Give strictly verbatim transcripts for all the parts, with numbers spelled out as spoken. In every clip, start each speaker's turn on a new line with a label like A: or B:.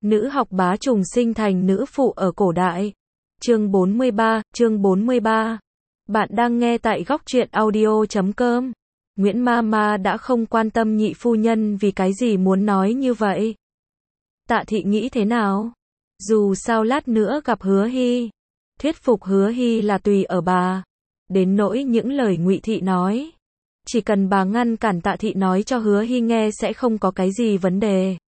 A: Nữ học bá trùng sinh thành nữ phụ ở cổ đại. Chương bốn mươi ba, chương bốn mươi ba. Bạn đang nghe tại góc truyện audio chấm com. Nguyễn Mama đã không quan tâm nhị phu nhân vì cái gì muốn nói như vậy. Tạ Thị nghĩ thế nào? Dù sao lát nữa gặp Hứa Hy. Thuyết phục Hứa Hy là tùy ở bà. Đến nỗi những lời Ngụy Thị nói. Chỉ cần bà ngăn cản Tạ Thị nói cho Hứa Hy nghe sẽ không có cái gì vấn đề.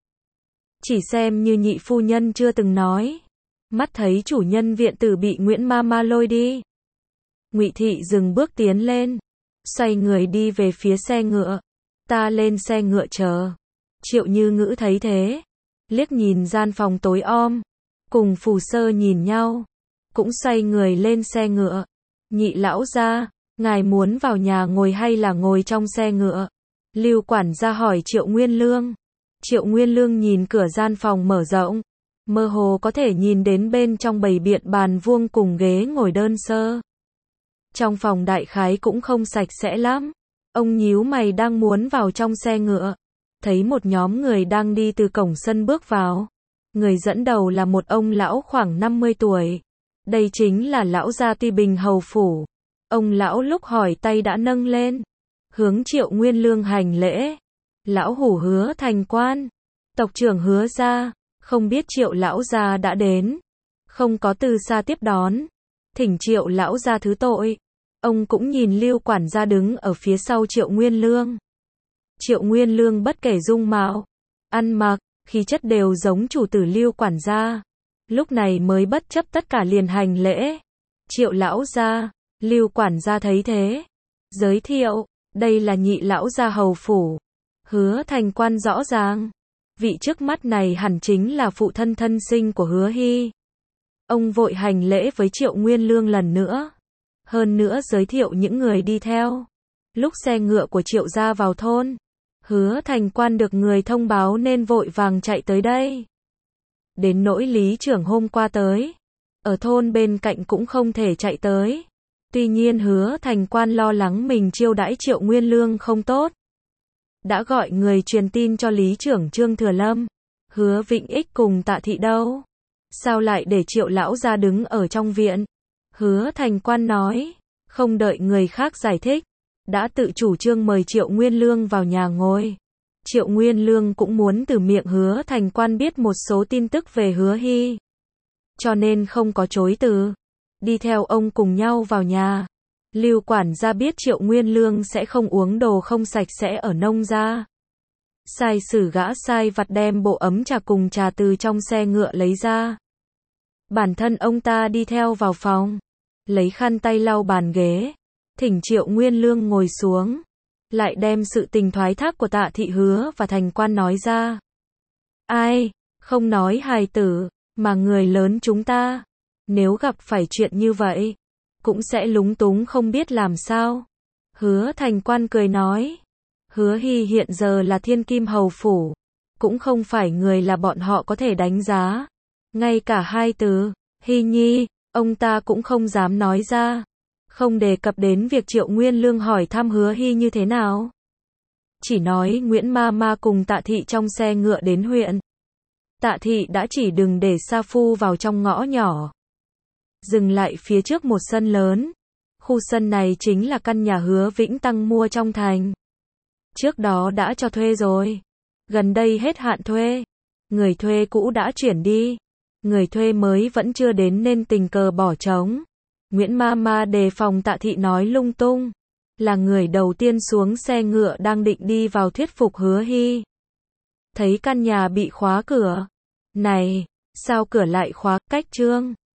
A: Chỉ xem như nhị phu nhân chưa từng nói. Mắt thấy chủ nhân viện tử bị Nguyễn Mama lôi đi. Ngụy Thị dừng bước tiến lên. Xoay người đi về phía xe ngựa. Ta lên xe ngựa chờ. Triệu Như Ngữ thấy thế. Liếc nhìn gian phòng tối om. Cùng Phù Sơ nhìn nhau. Cũng xoay người lên xe ngựa. Nhị lão gia, ngài muốn vào nhà ngồi hay là ngồi trong xe ngựa? Lưu quản gia hỏi Triệu Nguyên Lương. Triệu Nguyên Lương nhìn cửa gian phòng mở rộng. Mơ hồ có thể nhìn đến bên trong bày biện bàn vuông cùng ghế ngồi đơn sơ. Trong phòng đại khái cũng không sạch sẽ lắm. Ông nhíu mày đang muốn vào trong xe ngựa. Thấy một nhóm người đang đi từ cổng sân bước vào. Người dẫn đầu là một ông lão khoảng năm mươi tuổi. Đây chính là lão gia Tuy Bình hầu phủ. Ông lão lúc hỏi tay đã nâng lên. Hướng Triệu Nguyên Lương hành lễ. Lão hủ Hứa Thành Quan. Tộc trưởng Hứa gia. Không biết Triệu lão gia đã đến. Không có từ xa tiếp đón. Thỉnh Triệu lão gia thứ tội. Ông cũng nhìn Lưu quản gia đứng ở phía sau Triệu Nguyên Lương. Triệu Nguyên Lương bất kể dung mạo, ăn mặc, khí chất đều giống chủ tử Lưu quản gia. Lúc này mới bất chấp tất cả liền hành lễ. Triệu lão gia. Lưu quản gia thấy thế. Giới thiệu, đây là nhị lão gia hầu phủ. Hứa Thành Quan rõ ràng. Vị trước mắt này hẳn chính là phụ thân thân sinh của Hứa Hy. Ông vội hành lễ với Triệu Nguyên Lương lần nữa. Hơn nữa giới thiệu những người đi theo. Lúc xe ngựa của Triệu gia vào thôn, Hứa Thành Quan được người thông báo nên vội vàng chạy tới đây. Đến nỗi lý trưởng hôm qua tới, ở thôn bên cạnh cũng không thể chạy tới. Tuy nhiên Hứa Thành Quan lo lắng mình chiêu đãi Triệu Nguyên Lương không tốt. Đã gọi người truyền tin cho lý trưởng Trương Thừa Lâm. Hứa Vĩnh Ích cùng Tạ Thị đâu? Sao lại để Triệu lão gia đứng ở trong viện? Hứa Thành Quan nói, không đợi người khác giải thích, đã tự chủ trương mời Triệu Nguyên Lương vào nhà ngồi. Triệu Nguyên Lương cũng muốn từ miệng Hứa Thành Quan biết một số tin tức về Hứa Hy. Cho nên không có chối từ. Đi theo ông cùng nhau vào nhà. Lưu quản gia biết Triệu Nguyên Lương sẽ không uống đồ không sạch sẽ ở nông gia. Sai sử gã sai vặt đem bộ ấm trà cùng trà từ trong xe ngựa lấy ra. Bản thân ông ta đi theo vào phòng. Lấy khăn tay lau bàn ghế. Thỉnh Triệu Nguyên Lương ngồi xuống. Lại đem sự tình thoái thác của Tạ Thị Hứa và Thành Quan nói ra. Ai, không nói hài tử, mà người lớn chúng ta. Nếu gặp phải chuyện như vậy, cũng sẽ lúng túng không biết làm sao. Hứa Thành Quan cười nói. Hứa Hy hiện giờ là thiên kim hầu phủ. Cũng không phải người là bọn họ có thể đánh giá. Ngay cả hai từ, Hy Nhi, ông ta cũng không dám nói ra. Không đề cập đến việc Triệu Nguyên Lương hỏi thăm Hứa Hy như thế nào. Chỉ nói Nguyễn Mama cùng Tạ Thị trong xe ngựa đến huyện. Tạ Thị đã chỉ đừng để sa phu vào trong ngõ nhỏ. Dừng lại phía trước một sân lớn. Khu sân này chính là căn nhà Hứa Vĩnh Tăng mua trong thành. Trước đó đã cho thuê rồi. Gần đây hết hạn thuê. Người thuê cũ đã chuyển đi. Người thuê mới vẫn chưa đến nên tình cờ bỏ trống. Nguyễn Mama đề phòng Tạ Thị nói lung tung. Là người đầu tiên xuống xe ngựa đang định đi vào thuyết phục Hứa Hy. Thấy căn nhà bị khóa cửa. Này, sao cửa lại khóa, cách trương?